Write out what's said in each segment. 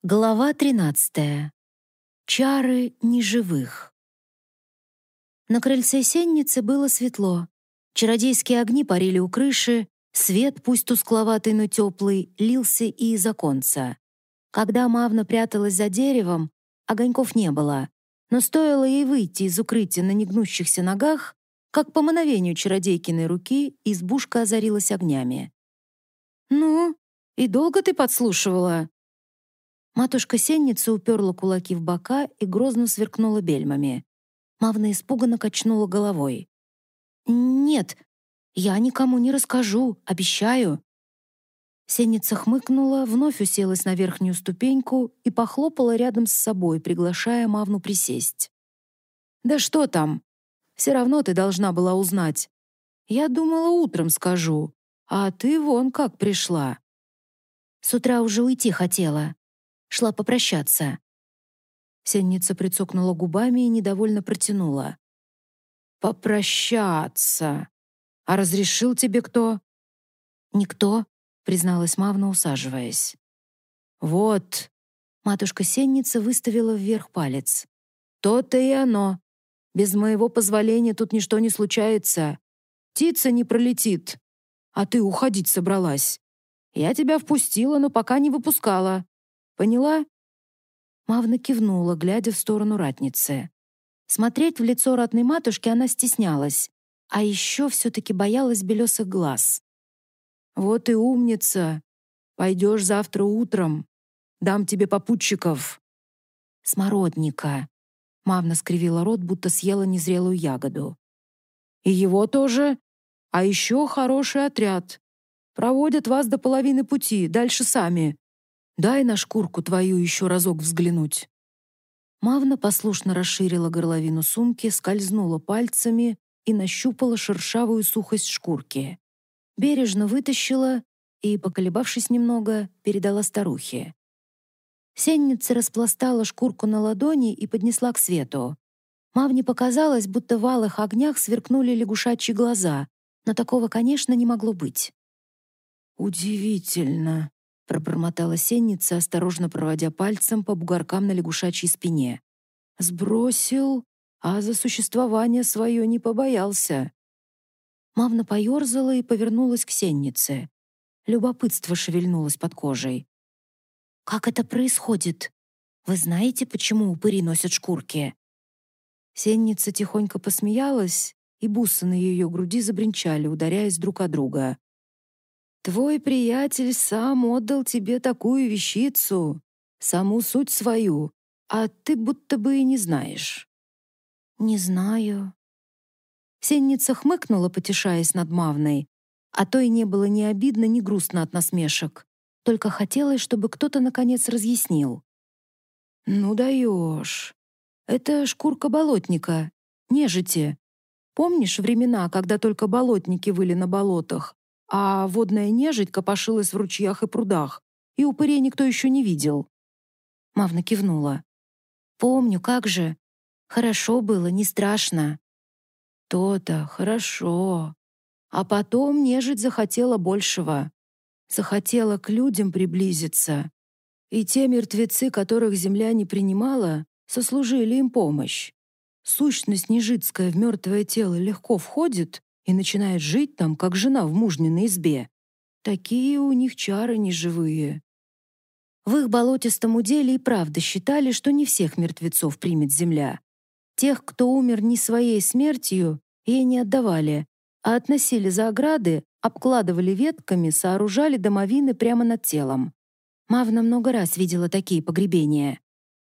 Глава 13. Чары неживых. На крыльце сенницы было светло. Чародейские огни парили у крыши, свет, пусть тускловатый, но теплый, лился и из оконца. Когда Мавна пряталась за деревом, огоньков не было, но стоило ей выйти из укрытия на негнущихся ногах, как по мановению чародейкиной руки избушка озарилась огнями. «Ну, и долго ты подслушивала?» Матушка-сенница уперла кулаки в бока и грозно сверкнула бельмами. Мавна испуганно качнула головой. «Нет, я никому не расскажу, обещаю». Сенница хмыкнула, вновь уселась на верхнюю ступеньку и похлопала рядом с собой, приглашая Мавну присесть. «Да что там? Все равно ты должна была узнать. Я думала, утром скажу, а ты вон как пришла». «С утра уже уйти хотела. Шла попрощаться». Сенница прицокнула губами и недовольно протянула. «Попрощаться? А разрешил тебе кто?» «Никто», — призналась Мавна, усаживаясь. «Вот», — матушка-сенница выставила вверх палец. «То-то и оно. Без моего позволения тут ничто не случается. Птица не пролетит. А ты уходить собралась. Я тебя впустила, но пока не выпускала. Поняла?» Мавна кивнула, глядя в сторону ратницы. Смотреть в лицо ратной матушки она стеснялась, а еще все-таки боялась белесых глаз. «Вот и умница. Пойдешь завтра утром. Дам тебе попутчиков». «Смородника». Мавна скривила рот, будто съела незрелую ягоду. «И его тоже. А еще хороший отряд. Проводят вас до половины пути, дальше сами. Дай на шкурку твою еще разок взглянуть». Мавна послушно расширила горловину сумки, скользнула пальцами и нащупала шершавую сухость шкурки. Бережно вытащила и, поколебавшись немного, передала старухе. Сенница распластала шкурку на ладони и поднесла к свету. Мавне показалось, будто в алых огнях сверкнули лягушачьи глаза, но такого, конечно, не могло быть. «Удивительно», — пробормотала сенница, осторожно проводя пальцем по бугоркам на лягушачьей спине. «Сбросил, а за существование свое не побоялся». Мавна поерзала и повернулась к сеннице. Любопытство шевельнулось под кожей. «Как это происходит? Вы знаете, почему упыри носят шкурки?» Сенница тихонько посмеялась, и бусы на ее груди забринчали, ударяясь друг о друга. «Твой приятель сам отдал тебе такую вещицу, саму суть свою, а ты будто бы и не знаешь». «Не знаю». Сенница хмыкнула, потешаясь над Мавной, а то и не было ни обидно, ни грустно от насмешек. Только хотелось, чтобы кто-то наконец разъяснил. «Ну даешь. Это шкурка болотника, нежити. Помнишь времена, когда только болотники выли на болотах, а водная нежить копошилась в ручьях и прудах, и упырей никто еще не видел?» Мавна кивнула. «Помню, как же. Хорошо было, не страшно». «То-то, хорошо. А потом нежить захотела большего. Захотела к людям приблизиться. И те мертвецы, которых земля не принимала, сослужили им помощь. Сущность нежитская в мертвое тело легко входит и начинает жить там, как жена в мужниной избе. Такие у них чары неживые». В их болотистом уделе и правда считали, что не всех мертвецов примет земля. Тех, кто умер не своей смертью, ей не отдавали, а относили за ограды, обкладывали ветками, сооружали домовины прямо над телом. Мавна много раз видела такие погребения.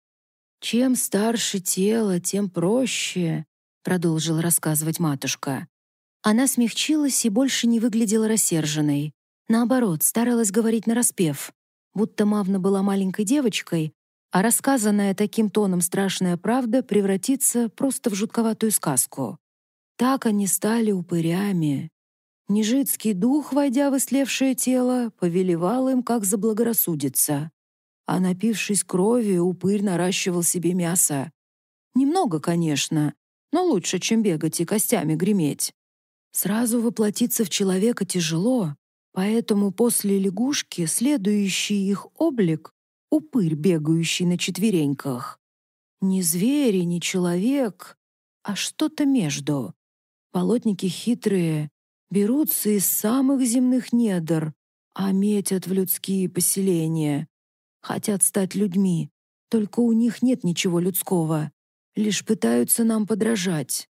«Чем старше тело, тем проще», — продолжила рассказывать матушка. Она смягчилась и больше не выглядела рассерженной. Наоборот, старалась говорить нараспев, будто Мавна была маленькой девочкой, а рассказанная таким тоном страшная правда превратится просто в жутковатую сказку. Так они стали упырями. Нежитский дух, войдя в истлевшее тело, повелевал им, как заблагорассудится. А напившись крови, упырь наращивал себе мясо. Немного, конечно, но лучше, чем бегать и костями греметь. Сразу воплотиться в человека тяжело, поэтому после лягушки следующий их облик упырь, бегающий на четвереньках. Не зверь и не человек, а что-то между. Болотники хитрые, берутся из самых земных недр, а метят в людские поселения. Хотят стать людьми, только у них нет ничего людского, лишь пытаются нам подражать.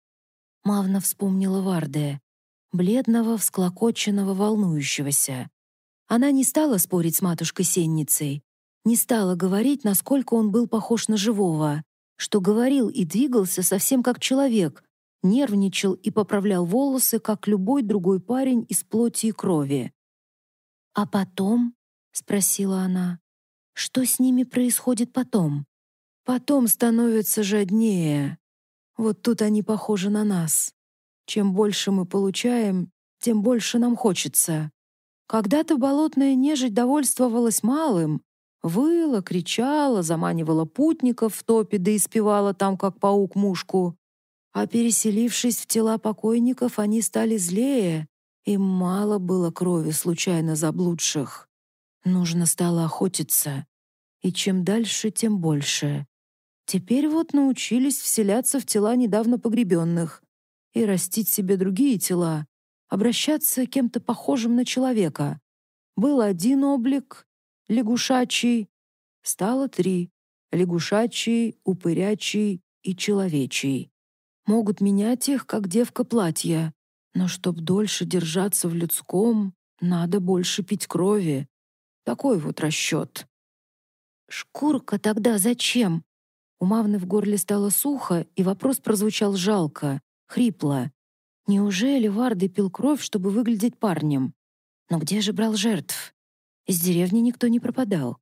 Мавна вспомнила Варде, бледного, всклокоченного, волнующегося. Она не стала спорить с матушкой-сенницей, не стала говорить, насколько он был похож на живого, что говорил и двигался совсем как человек, нервничал и поправлял волосы, как любой другой парень из плоти и крови. «А потом?» — спросила она. «Что с ними происходит потом?» «Потом становится жаднее. Вот тут они похожи на нас. Чем больше мы получаем, тем больше нам хочется. Когда-то болотная нежить довольствовалась малым, выла, кричала, заманивала путников в топе, да и спевала там, как паук, мушку. А переселившись в тела покойников, они стали злее, им мало было крови случайно заблудших. Нужно стало охотиться, и чем дальше, тем больше. Теперь вот научились вселяться в тела недавно погребенных и растить себе другие тела, обращаться кем-то похожим на человека. Был один облик — лягушачий, стало 3 — лягушачий, упырячий и человечий. Могут менять их, как девка платья, но чтоб дольше держаться в людском, надо больше пить крови. Такой вот расчет. «Шкурка тогда зачем?» У Мавны в горле стало сухо, и вопрос прозвучал жалко, хрипло. Неужели Варда пил кровь, чтобы выглядеть парнем? Но где же брал жертв? Из деревни никто не пропадал.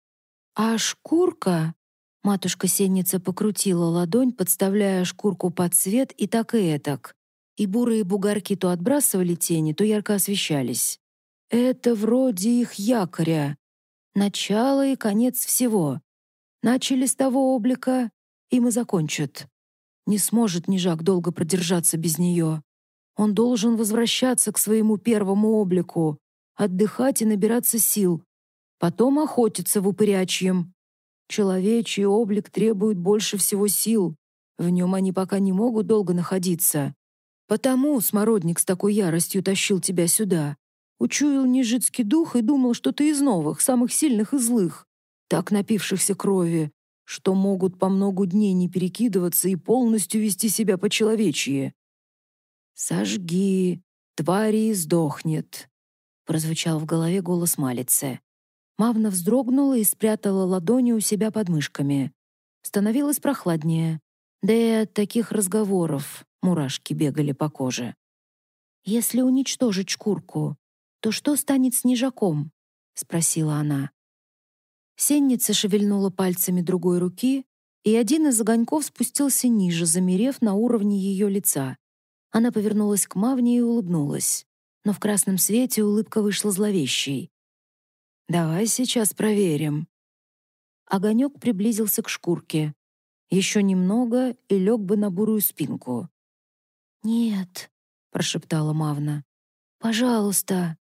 А шкурка... Матушка-сенница покрутила ладонь, подставляя шкурку под свет и так и этак. И бурые бугорки то отбрасывали тени, то ярко освещались. Это вроде их якоря. Начало и конец всего. Начали с того облика, им и закончат. Не сможет Нежак долго продержаться без нее. Он должен возвращаться к своему первому облику, отдыхать и набираться сил, потом охотиться в упырячьем. Человечий облик требует больше всего сил. В нем они пока не могут долго находиться. Потому смородник с такой яростью тащил тебя сюда. Учуял нежитский дух и думал, что ты из новых, самых сильных и злых, так напившихся крови, что могут по многу дней не перекидываться и полностью вести себя по-человечьи. «Сожги, твари и сдохнет», — прозвучал в голове голос Малицы. Мавна вздрогнула и спрятала ладони у себя под мышками. Становилось прохладнее, да и от таких разговоров мурашки бегали по коже. «Если уничтожить шкурку, то что станет с Нежаком?» — спросила она. Сенница шевельнула пальцами другой руки, и один из огоньков спустился ниже, замерев на уровне ее лица. Она повернулась к Мавне и улыбнулась, но в красном свете улыбка вышла зловещей. «Давай сейчас проверим». Огонек приблизился к шкурке. Еще немного и лег бы на бурую спинку. «Нет», — прошептала Мавна. «Пожалуйста».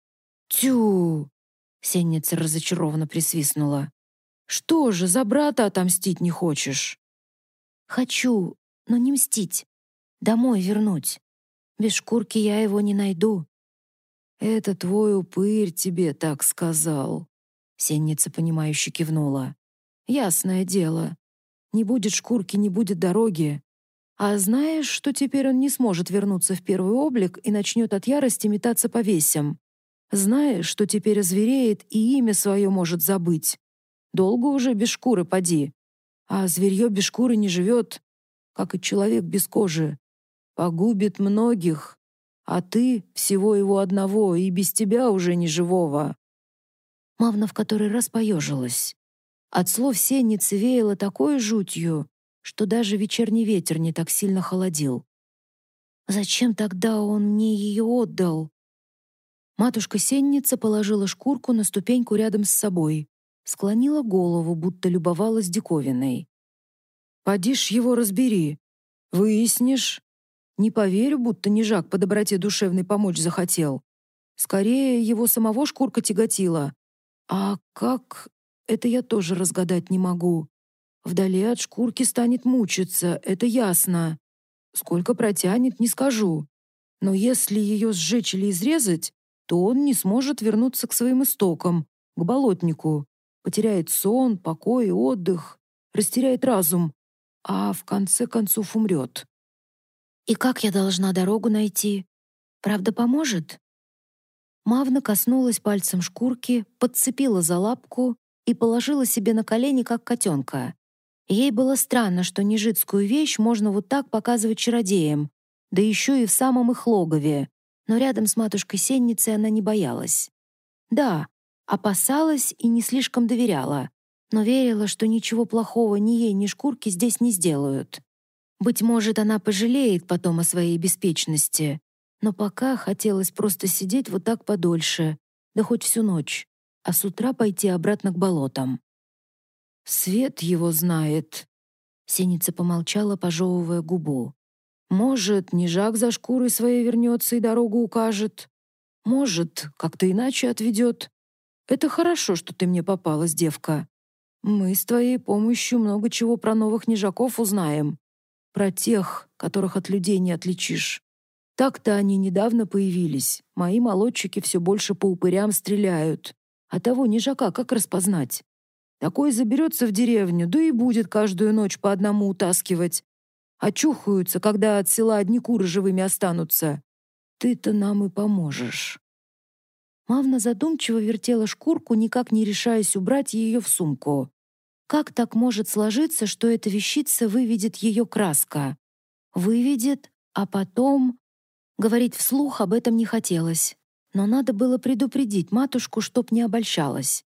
«Тю!» — сенница разочарованно присвистнула. «Что же, за брата отомстить не хочешь?» «Хочу, но не мстить. Домой вернуть. Без шкурки я его не найду». «Это твой упырь тебе так сказал», — сенница, понимающе кивнула. «Ясное дело. Не будет шкурки, не будет дороги. А знаешь, что теперь он не сможет вернуться в первый облик и начнет от ярости метаться по весям? Знаешь, что теперь озвереет и имя свое может забыть? Долго уже без шкуры поди. А зверье без шкуры не живет, как и человек без кожи. Погубит многих, а ты всего его одного и без тебя уже не живого». Мавна в который раз поежилась. От слов сенницы веяло такой жутью, что даже вечерний ветер не так сильно холодил. «Зачем тогда он мне ее отдал?» Матушка-сенница положила шкурку на ступеньку рядом с собой, склонила голову, будто любовалась диковиной. «Поди ж его разбери. Выяснишь. Не поверю, будто Нежак по доброте душевной помочь захотел. Скорее, его самого шкурка тяготила. А как это я тоже разгадать не могу. Вдали от шкурки станет мучиться, это ясно. Сколько протянет, не скажу. Но если ее сжечь или изрезать, то он не сможет вернуться к своим истокам, к болотнику. Потеряет сон, покой, отдых, растеряет разум, а в конце концов умрет. «И как я должна дорогу найти? Правда, поможет?» Мавна коснулась пальцем шкурки, подцепила за лапку и положила себе на колени, как котенка. Ей было странно, что нежитскую вещь можно вот так показывать чародеям, да еще и в самом их логове. Но рядом с матушкой-сенницей она не боялась. Да, опасалась и не слишком доверяла, но верила, что ничего плохого ни ей, ни шкурке здесь не сделают. Быть может, она пожалеет потом о своей беспечности, но пока хотелось просто сидеть вот так подольше, да хоть всю ночь, а с утра пойти обратно к болотам. «Свет его знает», — Синица помолчала, пожевывая губу. «Может, Нежак за шкурой своей вернется и дорогу укажет. Может, как-то иначе отведет. Это хорошо, что ты мне попалась, девка. Мы с твоей помощью много чего про новых Нежаков узнаем. Про тех, которых от людей не отличишь. Так-то они недавно появились. Мои молодчики все больше по упырям стреляют. А того Нежака как распознать? Такой заберется в деревню, да и будет каждую ночь по одному утаскивать. Очухаются, когда от села одни куры живыми останутся. Ты-то нам и поможешь». Мавна задумчиво вертела шкурку, никак не решаясь убрать ее в сумку. Как так может сложиться, что эта вещица выведет ее краска? Выведет, а потом... Говорить вслух об этом не хотелось, но надо было предупредить матушку, чтоб не обольщалась.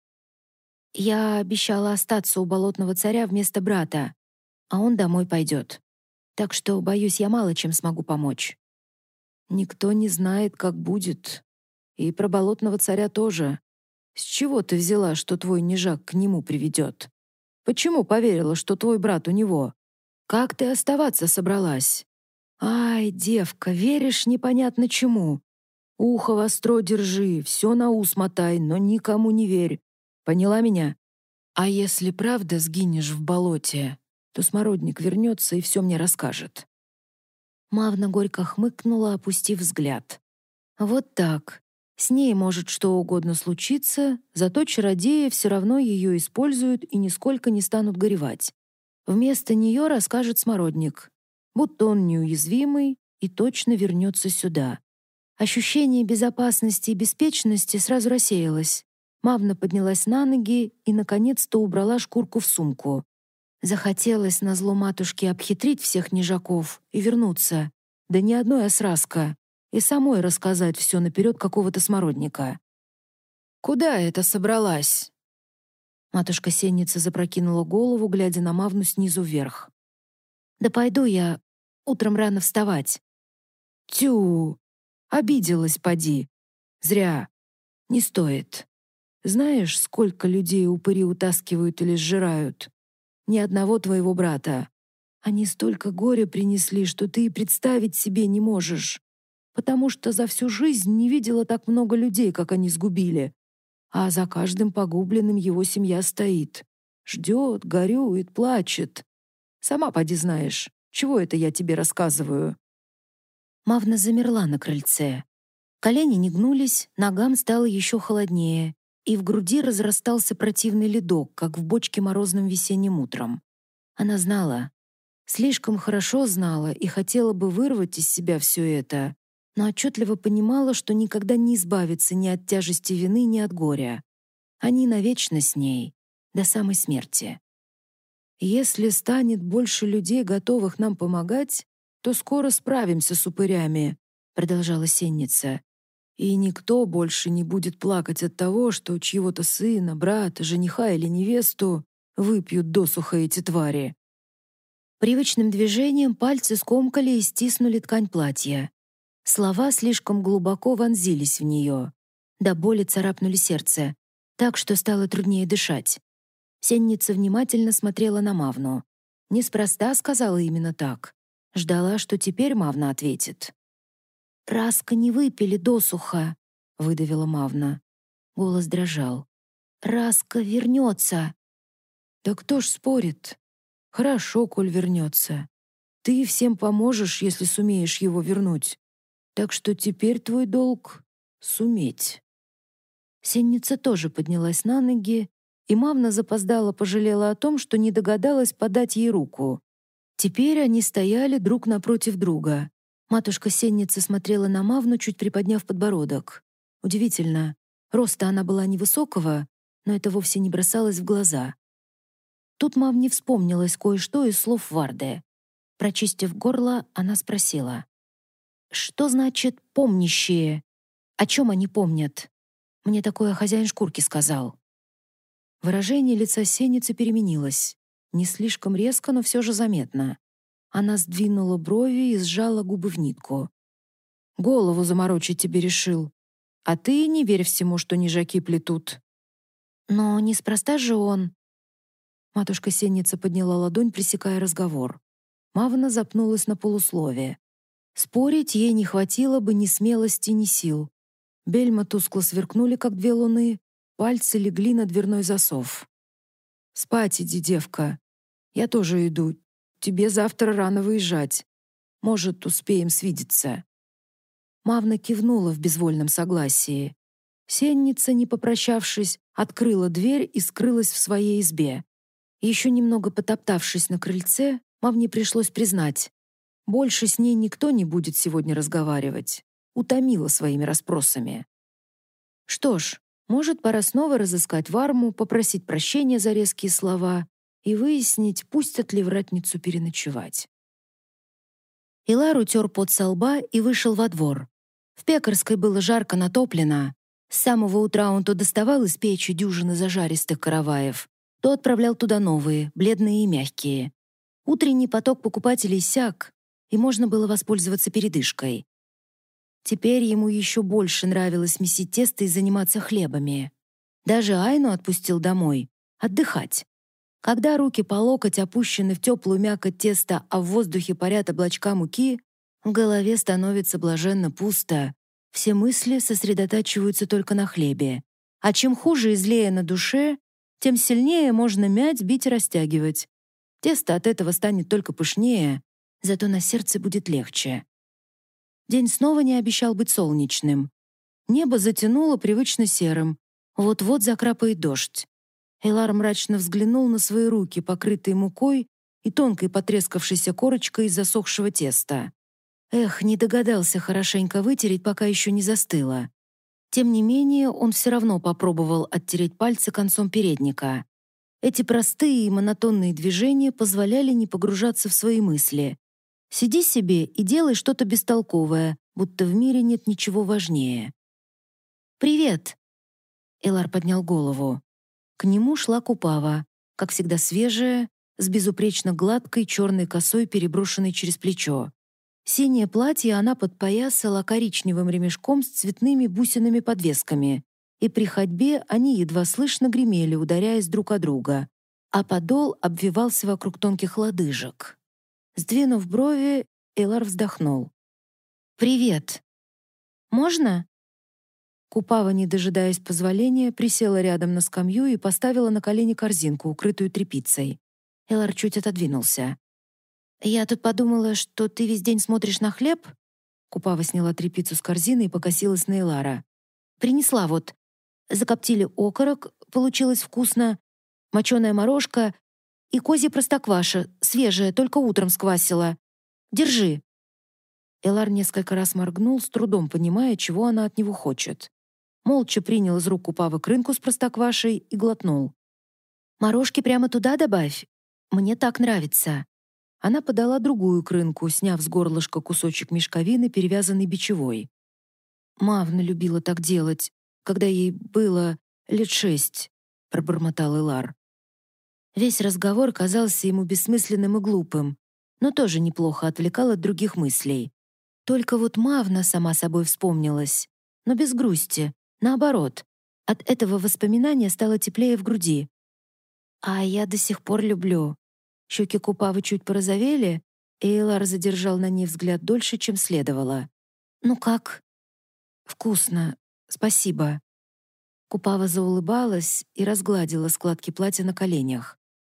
Я обещала остаться у болотного царя вместо брата, а он домой пойдет. Так что, боюсь, я мало чем смогу помочь. Никто не знает, как будет. И про болотного царя тоже. С чего ты взяла, что твой Нежак к нему приведет? Почему поверила, что твой брат у него? Как ты оставаться собралась? Ай, девка, веришь непонятно чему. Ухо востро держи, все на ус мотай, но никому не верь. Поняла меня? А если правда сгинешь в болоте, то смородник вернется и все мне расскажет». Мавна горько хмыкнула, опустив взгляд. «Вот так. С ней может что угодно случиться, зато чародеи все равно ее используют и нисколько не станут горевать. Вместо нее расскажет смородник, будто он неуязвимый и точно вернется сюда». Ощущение безопасности и беспечности сразу рассеялось. Мавна поднялась на ноги и, наконец-то, убрала шкурку в сумку. Захотелось назло матушке обхитрить всех Нежаков и вернуться. Да ни одной осраска. И самой рассказать все наперед какого-то смородника. «Куда это собралась?» Матушка-сенница запрокинула голову, глядя на Мавну снизу вверх. «Да пойду я утром рано вставать». «Тю! Обиделась, поди. Зря. Не стоит. Знаешь, сколько людей упыри утаскивают или сжирают? Ни одного твоего брата. Они столько горя принесли, что ты и представить себе не можешь. Потому что за всю жизнь не видела так много людей, как они сгубили. А за каждым погубленным его семья стоит. Ждет, горюет, плачет. Сама поди знаешь, чего это я тебе рассказываю?» Мавна замерла на крыльце. Колени не гнулись, ногам стало еще холоднее, и в груди разрастался противный ледок, как в бочке морозным весенним утром. Она знала, слишком хорошо знала и хотела бы вырвать из себя все это, но отчетливо понимала, что никогда не избавится ни от тяжести вины, ни от горя. Они навечно с ней, до самой смерти. «Если станет больше людей, готовых нам помогать, то скоро справимся с упырями», — продолжала сенница. «И никто больше не будет плакать от того, что чьего-то сына, брата, жениха или невесту выпьют досуха эти твари». Привычным движением пальцы скомкали и стиснули ткань платья. Слова слишком глубоко вонзились в нее. До боли царапнули сердце, так что стало труднее дышать. Сенница внимательно смотрела на Мавну. Неспроста сказала именно так. Ждала, что теперь Мавна ответит. «Раска не выпили досуха», — выдавила Мавна. Голос дрожал. Раска вернется. Да кто ж спорит? Хорошо, коль вернется. Ты всем поможешь, если сумеешь его вернуть. Так что теперь твой долг — суметь. Сенница тоже поднялась на ноги, и Мавна запоздала пожалела о том, что не догадалась подать ей руку. Теперь они стояли друг напротив друга. Матушка Сенница смотрела на Мавну, чуть приподняв подбородок. Удивительно, роста она была невысокого, но это вовсе не бросалось в глаза. Тут Мавне вспомнилось кое-что из слов Варды. Прочистив горло, она спросила: «Что значит «помнящие»? О чем они помнят? Мне такое хозяин шкурки сказал». Выражение лица Сенницы переменилось. Не слишком резко, но все же заметно. Она сдвинула брови и сжала губы в нитку. «Голову заморочить тебе решил. А ты не верь всему, что нежаки плетут». «Но неспроста же он...» Матушка Сенница подняла ладонь, пресекая разговор. Мавна запнулась на полусловие. Спорить ей не хватило бы ни смелости, ни сил. Бельма тускло сверкнули, как две луны, пальцы легли на дверной засов. «Спать иди, девка. Я тоже иду. Тебе завтра рано выезжать. Может, успеем свидеться». Мавна кивнула в безвольном согласии. Сенница, не попрощавшись, открыла дверь и скрылась в своей избе. Еще немного потоптавшись на крыльце, Мавне пришлось признать: больше с ней никто не будет сегодня разговаривать. Утомила своими расспросами. Что ж, может, пора снова разыскать Варму, попросить прощения за резкие слова и выяснить, пустят ли вратницу переночевать. Илар утер пот со лба и вышел во двор. В пекарской было жарко натоплено. С самого утра он то доставал из печи дюжины зажаристых караваев, то отправлял туда новые, бледные и мягкие. Утренний поток покупателей иссяк, и можно было воспользоваться передышкой. Теперь ему еще больше нравилось месить тесто и заниматься хлебами. Даже Айну отпустил домой отдыхать. Когда руки по локоть опущены в теплую мякоть теста, а в воздухе парят облачка муки, в голове становится блаженно пусто. Все мысли сосредотачиваются только на хлебе. А чем хуже и злее на душе, тем сильнее можно мять, бить и растягивать. Тесто от этого станет только пышнее, зато на сердце будет легче. День снова не обещал быть солнечным. Небо затянуло привычно серым. Вот-вот закрапает дождь. Элар мрачно взглянул на свои руки, покрытые мукой и тонкой потрескавшейся корочкой из засохшего теста. Эх, не догадался хорошенько вытереть, пока еще не застыло. Тем не менее, он все равно попробовал оттереть пальцы концом передника. Эти простые и монотонные движения позволяли не погружаться в свои мысли. Сиди себе и делай что-то бестолковое, будто в мире нет ничего важнее. «Привет!» Элар поднял голову. К нему шла Купава, как всегда свежая, с безупречно гладкой черной косой, переброшенной через плечо. Синее платье она подпоясала коричневым ремешком с цветными бусинами-подвесками, и при ходьбе они едва слышно гремели, ударяясь друг о друга, а подол обвивался вокруг тонких лодыжек. Сдвинув брови, Элар вздохнул. «Привет. Можно?» Купава, не дожидаясь позволения, присела рядом на скамью и поставила на колени корзинку, укрытую тряпицей. Элар чуть отодвинулся. «Я тут подумала, что ты весь день смотришь на хлеб?» Купава сняла тряпицу с корзины и покосилась на Элара. «Принесла вот. Закоптили окорок, получилось вкусно, моченая морожка и козья простокваша, свежая, только утром сквасила. Держи». Элар несколько раз моргнул, с трудом понимая, чего она от него хочет. Молча принял из рук Купавы крынку с простоквашей и глотнул. «Морожки прямо туда добавь. Мне так нравится». Она подала другую крынку, сняв с горлышка кусочек мешковины, перевязанный бичевой. «Мавна любила так делать, когда ей было 6 лет», — пробормотал Элар. Весь разговор казался ему бессмысленным и глупым, но тоже неплохо отвлекал от других мыслей. Только вот Мавна сама собой вспомнилась, но без грусти, наоборот. От этого воспоминания стало теплее в груди. «А я до сих пор люблю». Щеки Купавы чуть порозовели, и Элар задержал на ней взгляд дольше, чем следовало. «Ну как?» «Вкусно. Спасибо». Купава заулыбалась и разгладила складки платья на коленях.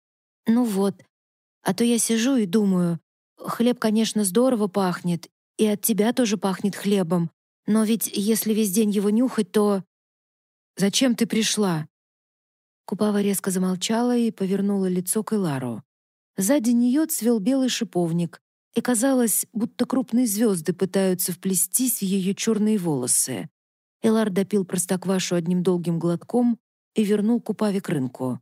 «Ну вот, а то я сижу и думаю, хлеб, конечно, здорово пахнет, и от тебя тоже пахнет хлебом, но ведь если весь день его нюхать, то...» «Зачем ты пришла?» Купава резко замолчала и повернула лицо к Элару. Сзади нее цвел белый шиповник, и казалось, будто крупные звезды пытаются вплестись в ее черные волосы. Элар допил простоквашу одним долгим глотком и вернул Купаве к рынку.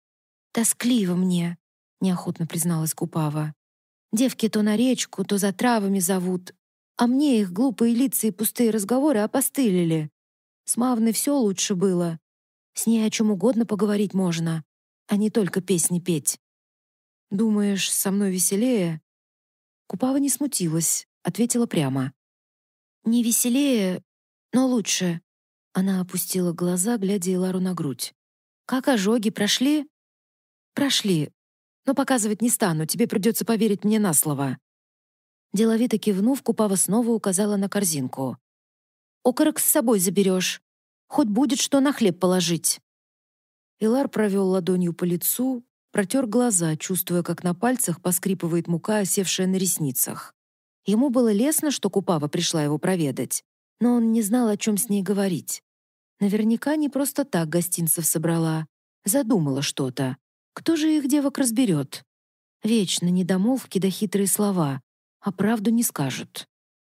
«Тоскливо мне», — неохотно призналась Купава. «Девки то на речку, то за травами зовут, а мне их глупые лица и пустые разговоры опостылили. С Мавной все лучше было. С ней о чем угодно поговорить можно, а не только песни петь». «Думаешь, со мной веселее?» Купава не смутилась, ответила прямо. «Не веселее, но лучше». Она опустила глаза, глядя Элару на грудь. «Как ожоги прошли?» «Прошли. Но показывать не стану, тебе придется поверить мне на слово». Деловито кивнув, Купава снова указала на корзинку. «Окорок с собой заберешь. Хоть будет что на хлеб положить». Элар провел ладонью по лицу, протер глаза, чувствуя, как на пальцах поскрипывает мука, осевшая на ресницах. Ему было лестно, что Купава пришла его проведать, но он не знал, о чем с ней говорить. Наверняка не просто так гостинцев собрала. Задумала что-то. Кто же их девок разберет? Вечно недомолвки да хитрые слова, а правду не скажут.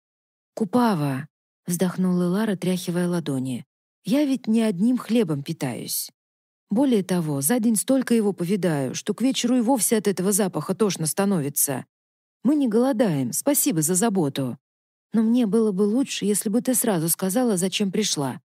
«Купава», — вздохнул Элар, отряхивая ладони, «я ведь не одним хлебом питаюсь. Более того, за день столько его повидаю, что к вечеру и вовсе от этого запаха тошно становится. Мы не голодаем, спасибо за заботу. Но мне было бы лучше, если бы ты сразу сказала, зачем пришла».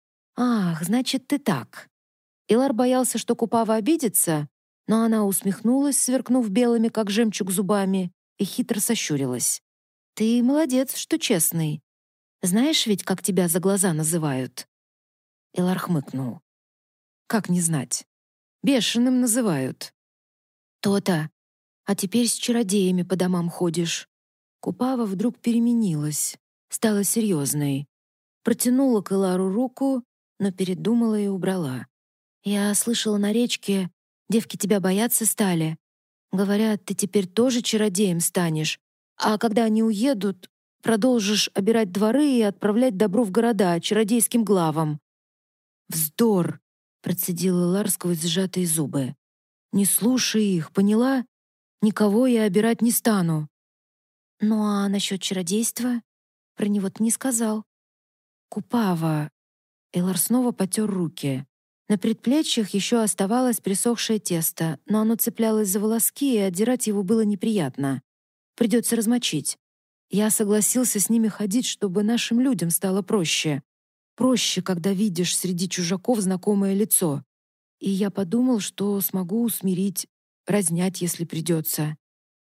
«Ах, значит, ты так». Элар боялся, что Купава обидится, но она усмехнулась, сверкнув белыми, как жемчуг, зубами, и хитро сощурилась. «Ты молодец, что честный. Знаешь ведь, как тебя за глаза называют?» Элар хмыкнул. «Как не знать? Бешеным называют». «То-то. А теперь с чародеями по домам ходишь». Купава вдруг переменилась, стала серьезной. Протянула к Элару руку, но передумала и убрала. «Я слышала на речке, девки тебя бояться стали. Говорят, ты теперь тоже чародеем станешь, а когда они уедут, продолжишь обирать дворы и отправлять добро в города чародейским главам». «Вздор!» — процедил Элар сквозь сжатые зубы. «Не слушай их, поняла? Никого я обирать не стану». «Ну а насчет чародейства? Про него ты не сказал». «Купава!» Элар снова потер руки. На предплечьях еще оставалось присохшее тесто, но оно цеплялось за волоски, и отдирать его было неприятно. Придется размочить. Я согласился с ними ходить, чтобы нашим людям стало проще. Проще, когда видишь среди чужаков знакомое лицо. И я подумал, что смогу усмирить, разнять, если придется.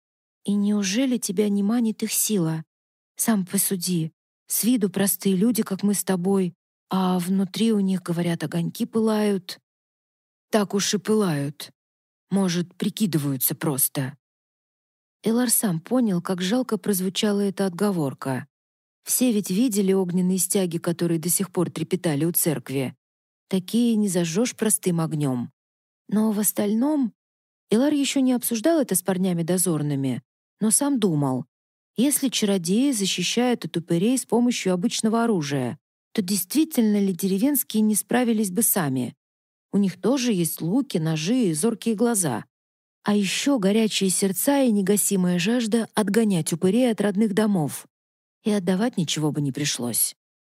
И неужели тебя не манит их сила? Сам посуди. С виду простые люди, как мы с тобой, а внутри у них, говорят, огоньки пылают. Так уж и пылают. Может, прикидываются просто. Элар сам понял, как жалко прозвучала эта отговорка. Все ведь видели огненные стяги, которые до сих пор трепетали у церкви. Такие не зажжешь простым огнем. Но в остальном Элар еще не обсуждал это с парнями дозорными, но сам думал, если чародеи защищают от упырей с помощью обычного оружия, то действительно ли деревенские не справились бы сами? У них тоже есть луки, ножи и зоркие глаза. А еще горячие сердца и негасимая жажда отгонять упырей от родных домов. И отдавать ничего бы не пришлось.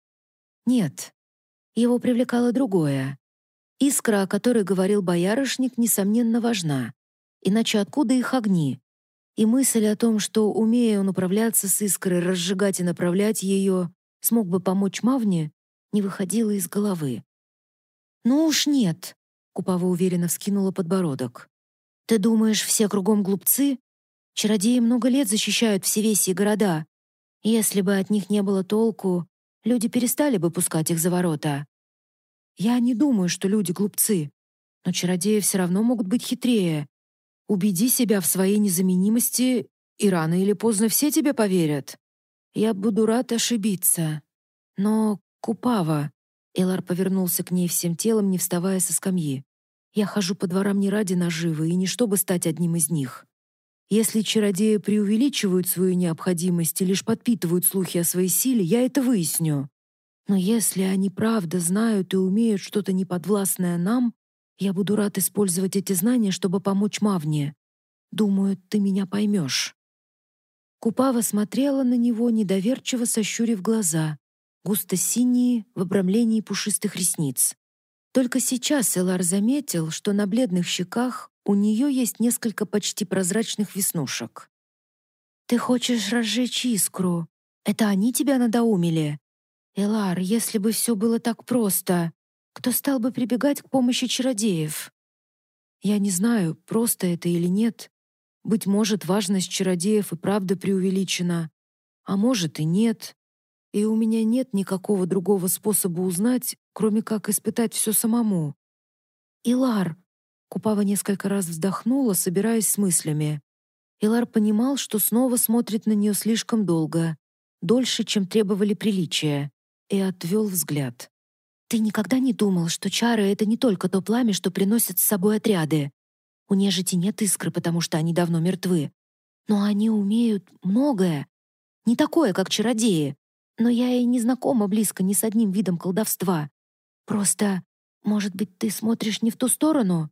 Нет, его привлекало другое. Искра, о которой говорил боярышник, несомненно важна. Иначе откуда их огни? И мысль о том, что, умея он управляться с искрой, разжигать и направлять ее, смог бы помочь Мавне, не выходила из головы. «Ну уж нет», — Купава уверенно вскинула подбородок. «Ты думаешь, все кругом глупцы? Чародеи много лет защищают все веси и города. Если бы от них не было толку, люди перестали бы пускать их за ворота». «Я не думаю, что люди глупцы, но чародеи все равно могут быть хитрее. Убеди себя в своей незаменимости, и рано или поздно все тебе поверят. Я буду рад ошибиться. Но, Купава, Элар повернулся к ней всем телом, не вставая со скамьи. «Я хожу по дворам не ради наживы и не чтобы стать одним из них. Если чародеи преувеличивают свою необходимость и лишь подпитывают слухи о своей силе, я это выясню. Но если они правда знают и умеют что-то неподвластное нам, я буду рад использовать эти знания, чтобы помочь Мавне. Думаю, ты меня поймешь». Купава смотрела на него, недоверчиво сощурив глаза, густо-синие в обрамлении пушистых ресниц. Только сейчас Элар заметил, что на бледных щеках у нее есть несколько почти прозрачных веснушек. «Ты хочешь разжечь искру? Это они тебя надоумили? Элар, если бы все было так просто, кто стал бы прибегать к помощи чародеев?» «Я не знаю, просто это или нет. Быть может, важность чародеев и правда преувеличена, а может и нет. И у меня нет никакого другого способа узнать, кроме как испытать все самому». «Илар!» Купава несколько раз вздохнула, собираясь с мыслями. Илар понимал, что снова смотрит на нее слишком долго, дольше, чем требовали приличия, и отвел взгляд. «Ты никогда не думал, что чары — это не только то пламя, что приносят с собой отряды? У нежити нет искры, потому что они давно мертвы. Но они умеют многое. Не такое, как чародеи. Но я и не знакома близко ни с одним видом колдовства. Просто, может быть, ты смотришь не в ту сторону?»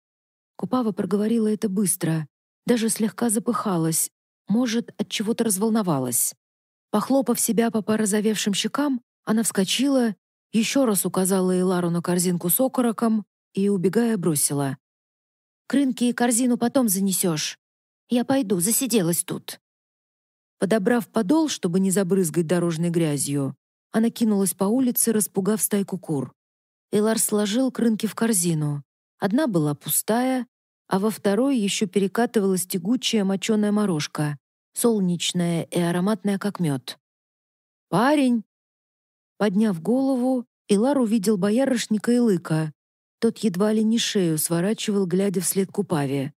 Купава проговорила это быстро, даже слегка запыхалась, может, от чего-то разволновалась. Похлопав себя по порозовевшим щекам, она вскочила, еще раз указала Элару на корзинку с окороком и, убегая, бросила: «К рынке и корзину потом занесешь. Я пойду, засиделась тут». Подобрав подол, чтобы не забрызгать дорожной грязью, она кинулась по улице, распугав стайку кур. Элар сложил крынки в корзину. Одна была пустая, а во второй еще перекатывалась тягучая моченая морожка, солнечная и ароматная, как мед. «Парень!» Подняв голову, Элар увидел боярышника и лыка. Тот едва ли не шею сворачивал, глядя вслед Купаве.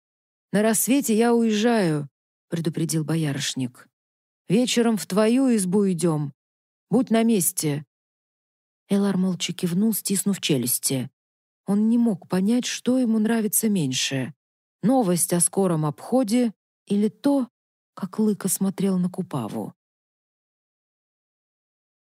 «На рассвете я уезжаю», — предупредил боярышник. «Вечером в твою избу идем. Будь на месте». Элар молча кивнул, стиснув челюсти. Он не мог понять, что ему нравится меньше: новость о скором обходе или то, как Лыка смотрел на Купаву.